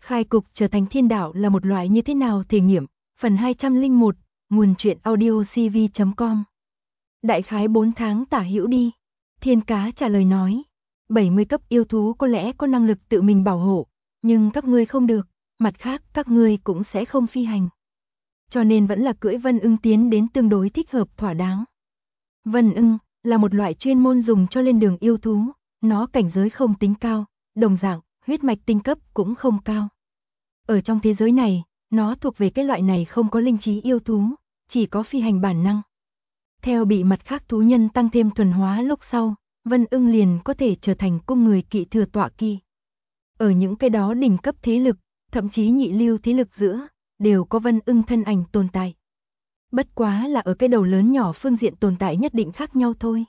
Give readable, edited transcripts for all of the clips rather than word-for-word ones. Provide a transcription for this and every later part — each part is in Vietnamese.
Khai cục trở thành thiên đạo là một loại như thế nào thể nghiệm, phần 201, nguồn truyện audio cv.com. Đại khái 4 tháng tả hữu đi. Thiên Cá trả lời nói, 70 cấp yêu thú có lẽ có năng lực tự mình bảo hộ, nhưng các ngươi không được, mặt khác các ngươi cũng sẽ không phi hành. Cho nên vẫn là cưỡi Vân Ưng tiến đến tương đối thích hợp thỏa đáng. Vân Ưng là một loại chuyên môn dùng cho lên đường yêu thú, nó cảnh giới không tính cao, đồng dạng, huyết mạch tinh cấp cũng không cao. Ở trong thế giới này, nó thuộc về cái loại này không có linh trí yêu thú, chỉ có phi hành bản năng. Theo bị mặt khác thú nhân tăng thêm thuần hóa lúc sau, Vân Ưng liền có thể trở thành cung người kỵ thừa tọa kỳ. Ở những cái đó đỉnh cấp thế lực, thậm chí nhị lưu thế lực giữa, đều có Vân Ưng thân ảnh tồn tại. Bất quá là ở cái đầu lớn nhỏ phương diện tồn tại nhất định khác nhau thôi.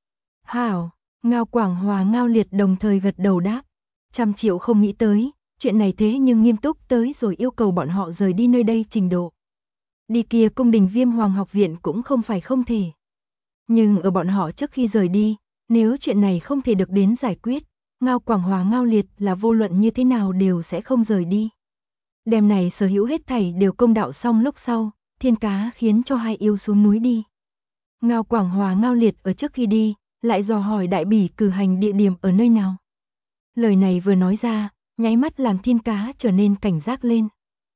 Hảo, Ngao Quảng Hòa Ngao Liệt đồng thời gật đầu đáp. 100 triệu không nghĩ tới, chuyện này thế nhưng nghiêm túc tới rồi yêu cầu bọn họ rời đi nơi đây trình độ. Đi kia cung đình Viêm Hoàng học viện cũng không phải không thể. Nhưng ở bọn họ trước khi rời đi, nếu chuyện này không thể được đến giải quyết, Ngao Quảng Hòa Ngao Liệt là vô luận như thế nào đều sẽ không rời đi. Đêm này sở hữu hết thảy đều công đạo xong lúc sau, Thiên Cá khiến cho hai yêu xuống núi đi. Ngao Quảng Hòa Ngao Liệt ở trước khi đi, lại dò hỏi Đại Bỉ cử hành địa điểm ở nơi nào. Lời này vừa nói ra, nháy mắt làm Thiên Cá trở nên cảnh giác lên.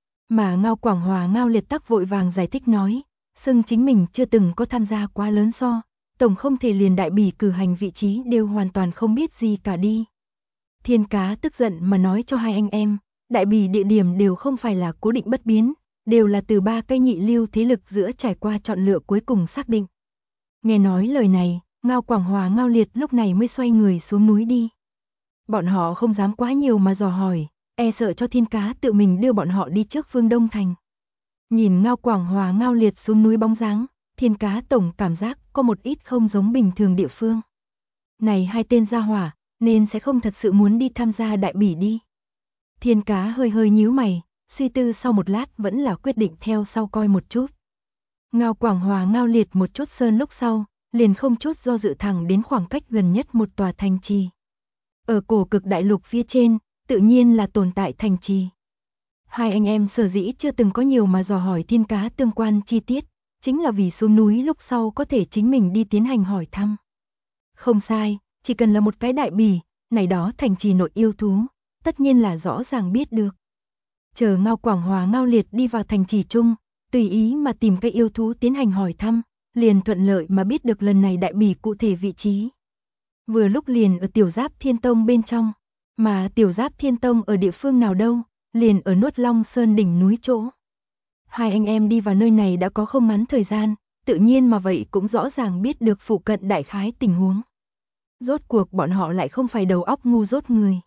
Mà Ngao Quảng Hòa Ngao Liệt tắc vội vàng giải thích nói, xưng chính mình chưa từng có tham gia quá lớn so, tổng không thể liền Đại Bỉ cử hành vị trí đều hoàn toàn không biết gì cả đi. Thiên Cá tức giận mà nói cho hai anh em, Đại Bỉ địa điểm đều không phải là cố định bất biến, đều là từ 3 cái nhị lưu thế lực giữa trải qua chọn lựa cuối cùng xác định. Nghe nói lời này, Ngao Quảng Hòa Ngao Liệt lúc này mới xoay người xuống núi đi. Bọn họ không dám quá nhiều mà dò hỏi, e sợ cho Thiên Cá tự mình đưa bọn họ đi trước Phương Đông Thành. Nhìn Ngao Quảng Hòa Ngao Liệt xuống núi bóng dáng, Thiên Cá tổng cảm giác có một ít không giống bình thường địa phương. Này hai tên gia hỏa, nên sẽ không thật sự muốn đi tham gia Đại Bỉ đi. Thiên Cá hơi hơi nhíu mày, suy tư sau một lát vẫn là quyết định theo sau coi một chút. Ngao Quảng Hòa Ngao Liệt một chút sơn lúc sau, liền không chút do dự thẳng đến khoảng cách gần nhất một tòa thành trì. Ở cổ cực đại lục phía trên, tự nhiên là tồn tại thành trì. Hai anh em sở dĩ chưa từng có nhiều mà dò hỏi Thiên Cá tương quan chi tiết, chính là vì xuống núi lúc sau có thể chính mình đi tiến hành hỏi thăm. Không sai, chỉ cần là một cái Đại Bỉ, này đó thành trì nội yêu thú, tất nhiên là rõ ràng biết được. Chờ Ngao Quảng Hòa Ngao Liệt đi vào thành trì chung, tùy ý mà tìm cái yêu thú tiến hành hỏi thăm, liền thuận lợi mà biết được lần này Đại Bỉ cụ thể vị trí. Vừa lúc liền ở Tiểu Giáp Thiên Tông bên trong, mà Tiểu Giáp Thiên Tông ở địa phương nào đâu, liền ở Nuốt Long Sơn đỉnh núi chỗ. Hai anh em đi vào nơi này đã có không ngắn thời gian, tự nhiên mà vậy cũng rõ ràng biết được phụ cận đại khái tình huống. Rốt cuộc bọn họ lại không phải đầu óc ngu dốt người.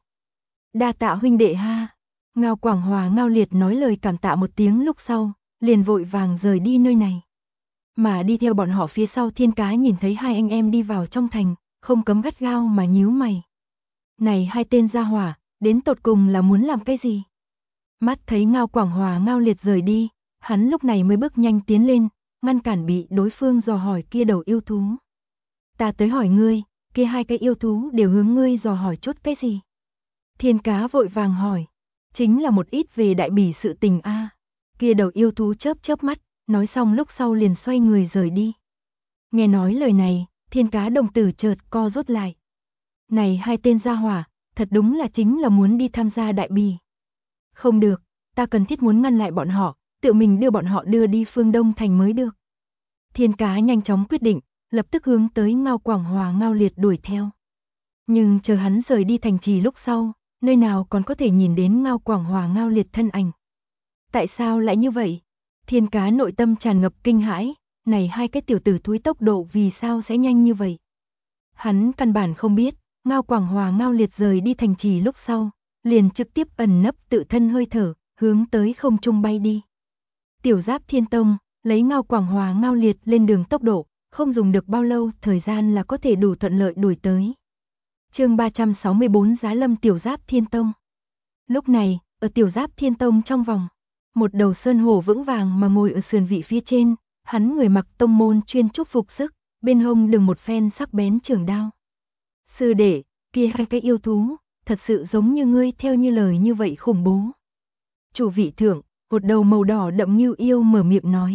Đa tạ huynh đệ ha. Ngao Quảng Hòa Ngao Liệt nói lời cảm tạ một tiếng lúc sau, liền vội vàng rời đi nơi này. Mà đi theo bọn họ phía sau Thiên Cá nhìn thấy hai anh em đi vào trong thành, không cấm gắt gao mà nhíu mày. Này hai tên gia hỏa, đến tột cùng là muốn làm cái gì? Mắt thấy Ngao Quảng Hòa Ngao Liệt rời đi, hắn lúc này mới bước nhanh tiến lên, ngăn cản bị đối phương dò hỏi kia đầu yêu thú. Ta tới hỏi ngươi, kia hai cái yêu thú đều hướng ngươi dò hỏi chút cái gì? Thiên Cá vội vàng hỏi, chính là một ít về Đại Bỉ sự tình a. Kia đầu yêu thú chớp chớp mắt, nói xong lúc sau liền xoay người rời đi. Nghe nói lời này, Thiên Cá đồng tử chợt co rút lại. Này hai tên gia hỏa, thật đúng là chính là muốn đi tham gia Đại Bỉ. Không được, ta cần thiết muốn ngăn lại bọn họ, tự mình đưa bọn họ đưa đi Phương Đông Thành mới được. Thiên Cá nhanh chóng quyết định, lập tức hướng tới Ngao Quảng Hòa Ngao Liệt đuổi theo. Nhưng chờ hắn rời đi thành trì lúc sau, nơi nào còn có thể nhìn đến Ngao Quảng Hòa Ngao Liệt thân ảnh. Tại sao lại như vậy? Thiên Cá nội tâm tràn ngập kinh hãi, này hai cái tiểu tử thúi tốc độ vì sao sẽ nhanh như vậy? Hắn căn bản không biết, Ngao Quảng Hòa Ngao Liệt rời đi thành trì lúc sau, liền trực tiếp ẩn nấp tự thân hơi thở, hướng tới không trung bay đi. Tiểu Giáp Thiên Tông, lấy Ngao Quảng Hòa Ngao Liệt lên đường tốc độ, không dùng được bao lâu thời gian là có thể đủ thuận lợi đuổi tới. Chương 364 Giá Lâm Tiểu Giáp Thiên Tông. Lúc này, ở Tiểu Giáp Thiên Tông trong vòng, một đầu sơn hổ vững vàng mà ngồi ở sườn vị phía trên, hắn người mặc tông môn chuyên trúc phục sức, bên hông đừng một phen sắc bén trường đao. Sư đệ, kia hai cái yêu thú, thật sự giống như ngươi theo như lời như vậy khủng bố. Chủ vị thượng, một đầu màu đỏ đậm Ngưu Yêu mở miệng nói.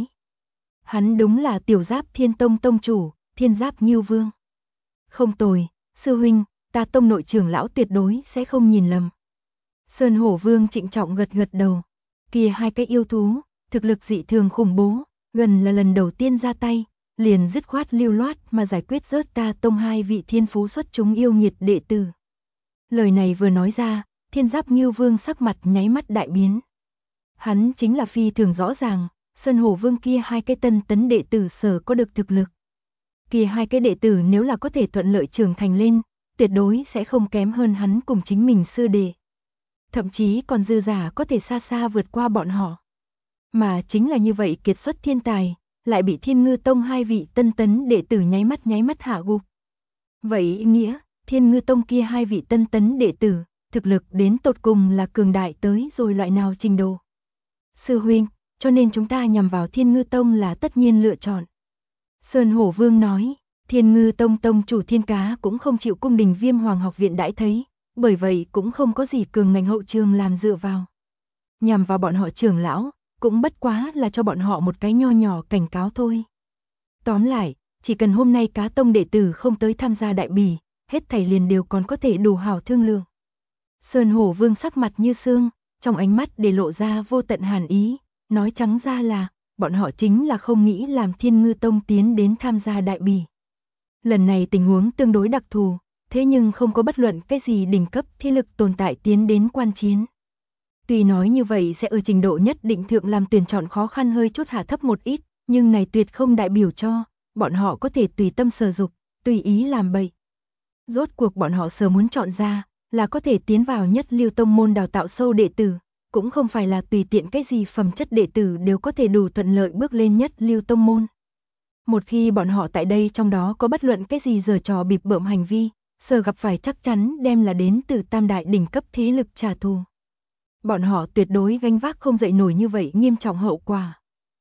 Hắn đúng là Tiểu Giáp Thiên Tông tông chủ, Thiên Giáp Ngưu Vương. Không tồi, sư huynh, ta tông nội trưởng lão tuyệt đối sẽ không nhìn lầm. Sơn Hổ Vương trịnh trọng gật gật đầu. Kia hai cái yêu thú, thực lực dị thường khủng bố, gần là lần đầu tiên ra tay, liền dứt khoát lưu loát mà giải quyết rớt ta tông hai vị thiên phú xuất chúng yêu nghiệt đệ tử. Lời này vừa nói ra, Thiên Giáp Ngưu Vương sắc mặt nháy mắt đại biến. Hắn chính là phi thường rõ ràng, Sơn Hổ Vương kia hai cái tân tấn đệ tử sở có được thực lực. Kia hai cái đệ tử nếu là có thể thuận lợi trưởng thành lên, tuyệt đối sẽ không kém hơn hắn cùng chính mình sư đệ. Thậm chí còn dư giả có thể xa xa vượt qua bọn họ. Mà chính là như vậy kiệt xuất thiên tài, lại bị Thiên Ngư Tông hai vị tân tấn đệ tử nháy mắt hạ gục. Vậy ý nghĩa, Thiên Ngư Tông kia hai vị tân tấn đệ tử, thực lực đến tột cùng là cường đại tới rồi loại nào trình độ. Sư huynh, cho nên chúng ta nhằm vào Thiên Ngư Tông là tất nhiên lựa chọn. Sơn Hổ Vương nói, Thiên Ngư Tông tông chủ Thiên Cá cũng không chịu cung đình Viêm Hoàng học viện đãi thấy, bởi vậy cũng không có gì cường ngành hậu trường làm dựa vào. Nhằm vào bọn họ trưởng lão, cũng bất quá là cho bọn họ một cái nho nhỏ cảnh cáo thôi. Tóm lại, chỉ cần hôm nay Cá Tông đệ tử không tới tham gia đại bỉ, hết thảy liền đều còn có thể đủ hảo thương lượng. Sơn Hổ Vương sắc mặt như sương, trong ánh mắt để lộ ra vô tận hàn ý, nói trắng ra là, bọn họ chính là không nghĩ làm Thiên Ngư Tông tiến đến tham gia đại bỉ. Lần này tình huống tương đối đặc thù, thế nhưng không có bất luận cái gì đỉnh cấp thế lực tồn tại tiến đến quan chiến. Tuy nói như vậy sẽ ở trình độ nhất định thượng làm tuyển chọn khó khăn hơi chút hạ thấp một ít, nhưng này tuyệt không đại biểu cho, bọn họ có thể tùy tâm sở dục, tùy ý làm bậy. Rốt cuộc bọn họ sở muốn chọn ra, là có thể tiến vào nhất lưu tông môn đào tạo sâu đệ tử, cũng không phải là tùy tiện cái gì phẩm chất đệ tử đều có thể đủ thuận lợi bước lên nhất lưu tông môn. Một khi bọn họ tại đây trong đó có bất luận cái gì giở trò bịp bợm hành vi, sở gặp phải chắc chắn đem là đến từ tam đại đỉnh cấp thế lực trả thù. Bọn họ tuyệt đối gánh vác không dậy nổi như vậy nghiêm trọng hậu quả.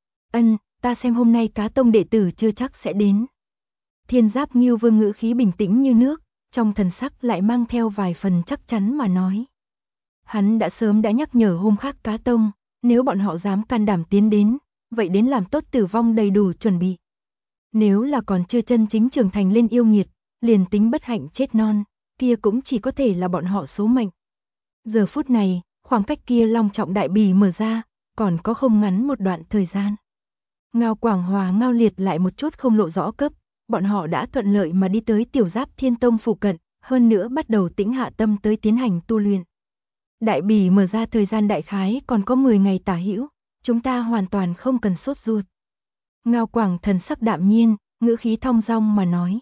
Ta xem hôm nay Cá Tông đệ tử chưa chắc sẽ đến. Thiên Giáp Ngưu Vương ngữ khí bình tĩnh như nước, trong thần sắc lại mang theo vài phần chắc chắn mà nói. Hắn đã sớm đã nhắc nhở hôm khác Cá Tông, nếu bọn họ dám can đảm tiến đến, vậy đến làm tốt tử vong đầy đủ chuẩn bị. Nếu là còn chưa chân chính trưởng thành lên yêu nghiệt, liền tính bất hạnh chết non, kia cũng chỉ có thể là bọn họ số mệnh. Giờ phút này, khoảng cách kia long trọng đại bỉ mở ra, còn có không ngắn một đoạn thời gian. Ngao Quảng Hòa Ngao Liệt lại một chút không lộ rõ cấp, bọn họ đã thuận lợi mà đi tới Tiểu Giáp Thiên Tông phụ cận, hơn nữa bắt đầu tĩnh hạ tâm tới tiến hành tu luyện. Đại bỉ mở ra thời gian đại khái còn có 10 ngày tả hữu, chúng ta hoàn toàn không cần sốt ruột. Ngao Quảng thần sắc đạm nhiên, ngữ khí thong dong mà nói.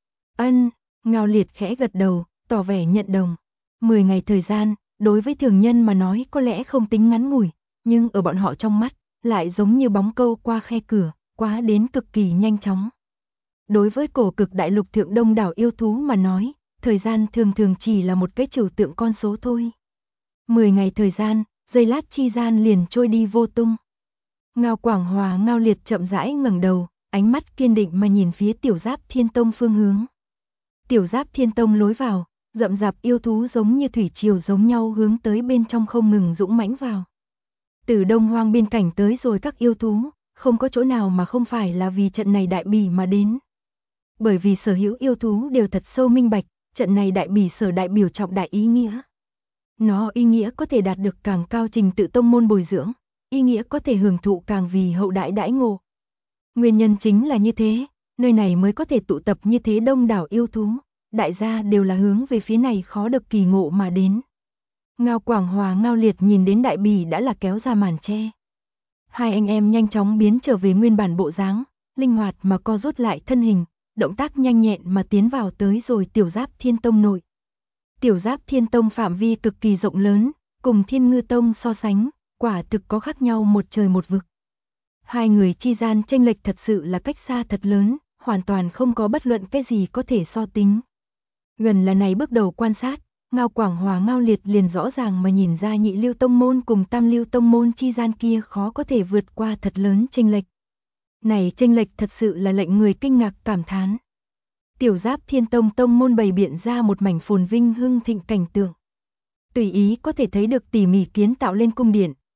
Ngao Liệt khẽ gật đầu, tỏ vẻ nhận đồng. 10 ngày thời gian, đối với thường nhân mà nói có lẽ không tính ngắn ngủi, nhưng ở bọn họ trong mắt, lại giống như bóng câu qua khe cửa, quá đến cực kỳ nhanh chóng. Đối với cổ cực đại lục thượng đông đảo yêu thú mà nói, thời gian thường thường chỉ là một cái trừu tượng con số thôi. 10 ngày thời gian, giây lát chi gian liền trôi đi vô tung. Ngao Quảng Hòa Ngao Liệt chậm rãi ngẩng đầu, ánh mắt kiên định mà nhìn phía Tiểu Giáp Thiên Tông phương hướng. Tiểu Giáp Thiên Tông lối vào, rậm rạp yêu thú giống như thủy triều giống nhau hướng tới bên trong không ngừng dũng mãnh vào. Từ Đông Hoang biên cảnh tới rồi các yêu thú, không có chỗ nào mà không phải là vì trận này đại bỉ mà đến. Bởi vì sở hữu yêu thú đều thật sâu minh bạch, trận này đại bỉ sở đại biểu trọng đại ý nghĩa. Nó ý nghĩa có thể đạt được càng cao trình tự tông môn bồi dưỡng, ý nghĩa có thể hưởng thụ càng vì hậu đại đãi ngộ. Nguyên nhân chính là như thế, nơi này mới có thể tụ tập như thế đông đảo yêu thú, đại gia đều là hướng về phía này khó được kỳ ngộ mà đến. Ngao Quảng Hòa Ngao Liệt nhìn đến đại bỉ đã là kéo ra màn che. Hai anh em nhanh chóng biến trở về nguyên bản bộ dáng, linh hoạt mà co rút lại thân hình, động tác nhanh nhẹn mà tiến vào tới rồi Tiểu Giáp Thiên Tông nội. Tiểu Giáp Thiên Tông phạm vi cực kỳ rộng lớn, cùng Thiên Ngư Tông so sánh, quả thực có khác nhau một trời một vực. Hai người chi gian chênh lệch thật sự là cách xa thật lớn, hoàn toàn không có bất luận cái gì có thể so tính. Gần là này bước đầu quan sát, Ngao Quảng Hòa Ngao Liệt liền rõ ràng mà nhìn ra nhị lưu tông môn cùng tam lưu tông môn chi gian kia khó có thể vượt qua thật lớn chênh lệch. Này chênh lệch thật sự là lệnh người kinh ngạc cảm thán. Tiểu Giáp Thiên Tông tông môn bày biện ra một mảnh phồn vinh hưng thịnh cảnh tượng. Tùy ý có thể thấy được tỉ mỉ kiến tạo lên cung điện,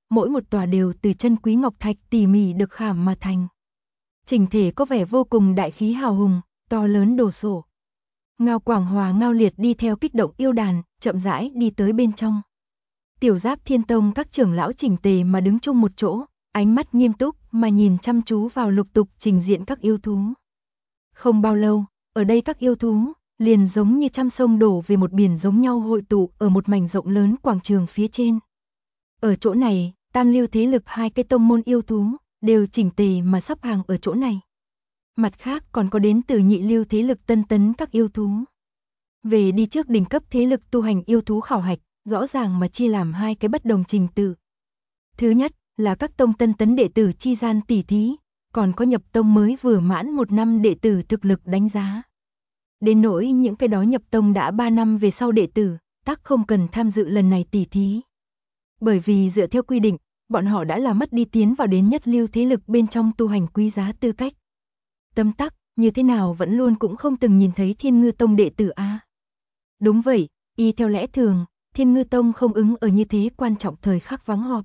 mỗi một tòa đều từ chân quý ngọc thạch tỉ mỉ được khảm mà thành. Chỉnh thể có vẻ vô cùng đại khí hào hùng, to lớn đồ sộ. Ngao Quảng Hòa Ngao Liệt đi theo kích động yêu đàn, chậm rãi đi tới bên trong. Tiểu Giáp Thiên Tông các trưởng lão chỉnh tề mà đứng chung một chỗ, ánh mắt nghiêm túc mà nhìn chăm chú vào lục tục trình diện các yêu thú. Không bao lâu, ở đây các yêu thú liền giống như trăm sông đổ về một biển giống nhau hội tụ ở một mảnh rộng lớn quảng trường phía trên. Ở chỗ này, tam lưu thế lực hai cái tông môn yêu thú đều chỉnh tề mà sắp hàng ở chỗ này. Mặt khác còn có đến từ nhị lưu thế lực tân tấn các yêu thú. Về đi trước đỉnh cấp thế lực tu hành yêu thú khảo hạch, rõ ràng mà chia làm hai cái bất đồng trình tự. Thứ nhất là các tông tân tấn đệ tử chi gian tỉ thí, còn có nhập tông mới vừa mãn 1 năm đệ tử thực lực đánh giá. Đến nỗi những cái đó nhập tông đã 3 năm về sau đệ tử, tắc không cần tham dự lần này tỉ thí. Bởi vì dựa theo quy định, bọn họ đã là mất đi tiến vào đến nhất lưu thế lực bên trong tu hành quý giá tư cách. Tấm tắc, như thế nào vẫn luôn cũng không từng nhìn thấy Thiên Ngư Tông đệ tử a. Đúng vậy, y theo lẽ thường, Thiên Ngư Tông không ứng ở như thế quan trọng thời khắc vắng họp.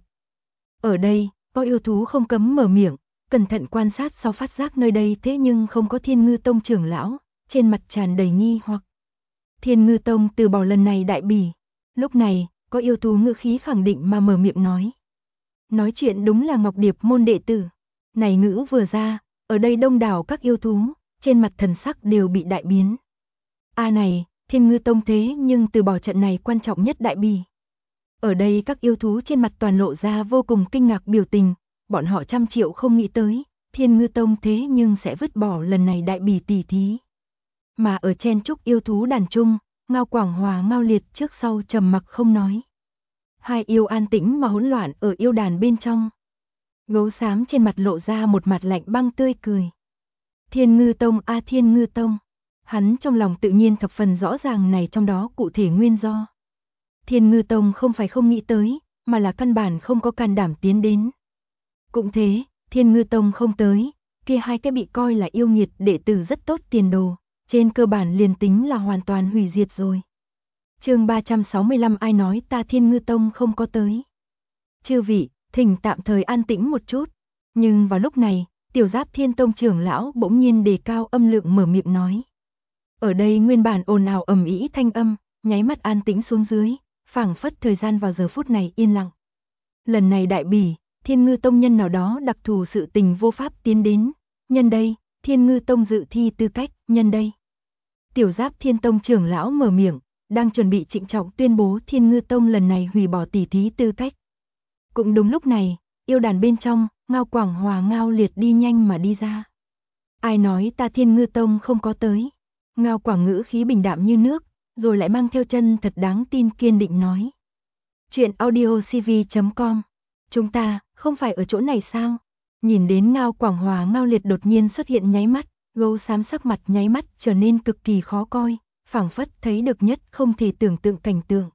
Ở đây, có yêu thú không cấm mở miệng, cẩn thận quan sát sau phát giác nơi đây thế nhưng không có Thiên Ngư Tông trưởng lão, trên mặt tràn đầy nghi hoặc. Thiên Ngư Tông từ bỏ lần này đại bỉ. Lúc này, có yêu thú ngữ khí khẳng định mà mở miệng nói. Nói chuyện đúng là Ngọc Điệp môn đệ tử. Này ngữ vừa ra, ở đây đông đảo các yêu thú, trên mặt thần sắc đều bị đại biến. A này, Thiên Ngư Tông thế nhưng từ bỏ trận này quan trọng nhất đại bỉ. Ở đây các yêu thú trên mặt toàn lộ ra vô cùng kinh ngạc biểu tình, bọn họ trăm triệu không nghĩ tới, Thiên Ngư Tông thế nhưng sẽ vứt bỏ lần này đại bỉ tỉ thí. Mà ở chen chúc yêu thú đàn chung, Ngao Quảng Hòa Ngao Liệt trước sau trầm mặc không nói. Hai yêu an tĩnh mà hỗn loạn ở yêu đàn bên trong. Gấu xám trên mặt lộ ra một mặt lạnh băng tươi cười. Thiên Ngư Tông a Thiên Ngư Tông. Hắn trong lòng tự nhiên thập phần rõ ràng này trong đó cụ thể nguyên do. Thiên Ngư Tông không phải không nghĩ tới, mà là căn bản không có can đảm tiến đến. Cũng thế, Thiên Ngư Tông không tới, kia hai cái bị coi là yêu nghiệt đệ tử rất tốt tiền đồ, trên cơ bản liền tính là hoàn toàn hủy diệt rồi. Chương 365 ai nói ta Thiên Ngư Tông không có tới. Chư vị, thỉnh tạm thời an tĩnh một chút. Nhưng vào lúc này, Tiểu Giáp Thiên Tông trưởng lão bỗng nhiên đề cao âm lượng mở miệng nói. Ở đây nguyên bản ồn ào ầm ĩ thanh âm, nháy mắt an tĩnh xuống dưới, phảng phất thời gian vào giờ phút này yên lặng. Lần này đại bỉ, Thiên Ngư Tông nhân nào đó đặc thù sự tình vô pháp tiến đến, nhân đây, Thiên Ngư Tông dự thi tư cách, nhân đây. Tiểu Giáp Thiên Tông trưởng lão mở miệng, đang chuẩn bị trịnh trọng tuyên bố Thiên Ngư Tông lần này hủy bỏ tỉ thí tư cách. Cũng đúng lúc này, yêu đàn bên trong, Ngao Quảng Hòa Ngao Liệt đi nhanh mà đi ra. Ai nói ta Thiên Ngư Tông không có tới. Ngao Quảng ngữ khí bình đạm như nước, rồi lại mang theo chân thật đáng tin kiên định nói. Chuyện audiocv.com. Chúng ta, không phải ở chỗ này sao? Nhìn đến Ngao Quảng Hòa Ngao Liệt đột nhiên xuất hiện nháy mắt, gấu xám sắc mặt nháy mắt trở nên cực kỳ khó coi, phảng phất thấy được nhất không thể tưởng tượng cảnh tượng.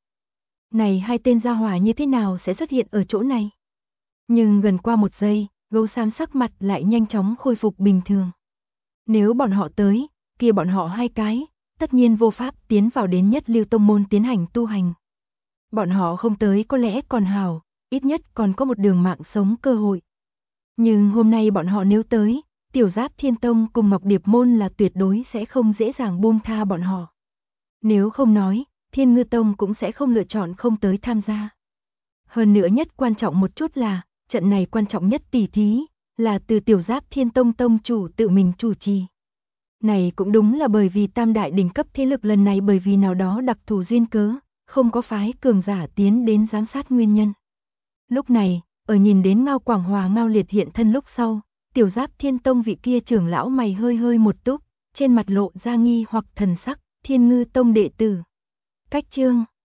Này hai tên gia hỏa như thế nào sẽ xuất hiện ở chỗ này? Nhưng gần qua một giây, gấu xám sắc mặt lại nhanh chóng khôi phục bình thường. Nếu bọn họ tới, kia bọn họ hai cái, tất nhiên vô pháp tiến vào đến nhất lưu tông môn tiến hành tu hành. Bọn họ không tới có lẽ còn hảo, ít nhất còn có một đường mạng sống cơ hội. Nhưng hôm nay bọn họ nếu tới, Tiểu Giáp Thiên Tông cùng Ngọc Điệp Môn là tuyệt đối sẽ không dễ dàng buông tha bọn họ. Nếu không nói, Thiên Ngư Tông cũng sẽ không lựa chọn không tới tham gia. Hơn nữa nhất quan trọng một chút là, trận này quan trọng nhất tỉ thí, là từ Tiểu Giáp Thiên Tông tông chủ tự mình chủ trì. Này cũng đúng là bởi vì tam đại đỉnh cấp thế lực lần này bởi vì nào đó đặc thù duyên cớ, không có phái cường giả tiến đến giám sát nguyên nhân. Lúc này, ở nhìn đến Ngao Quảng Hòa Ngao Liệt hiện thân lúc sau, Tiểu Giáp Thiên Tông vị kia trưởng lão mày hơi hơi một túc, trên mặt lộ ra nghi hoặc thần sắc, Thiên Ngư Tông đệ tử. Cách chương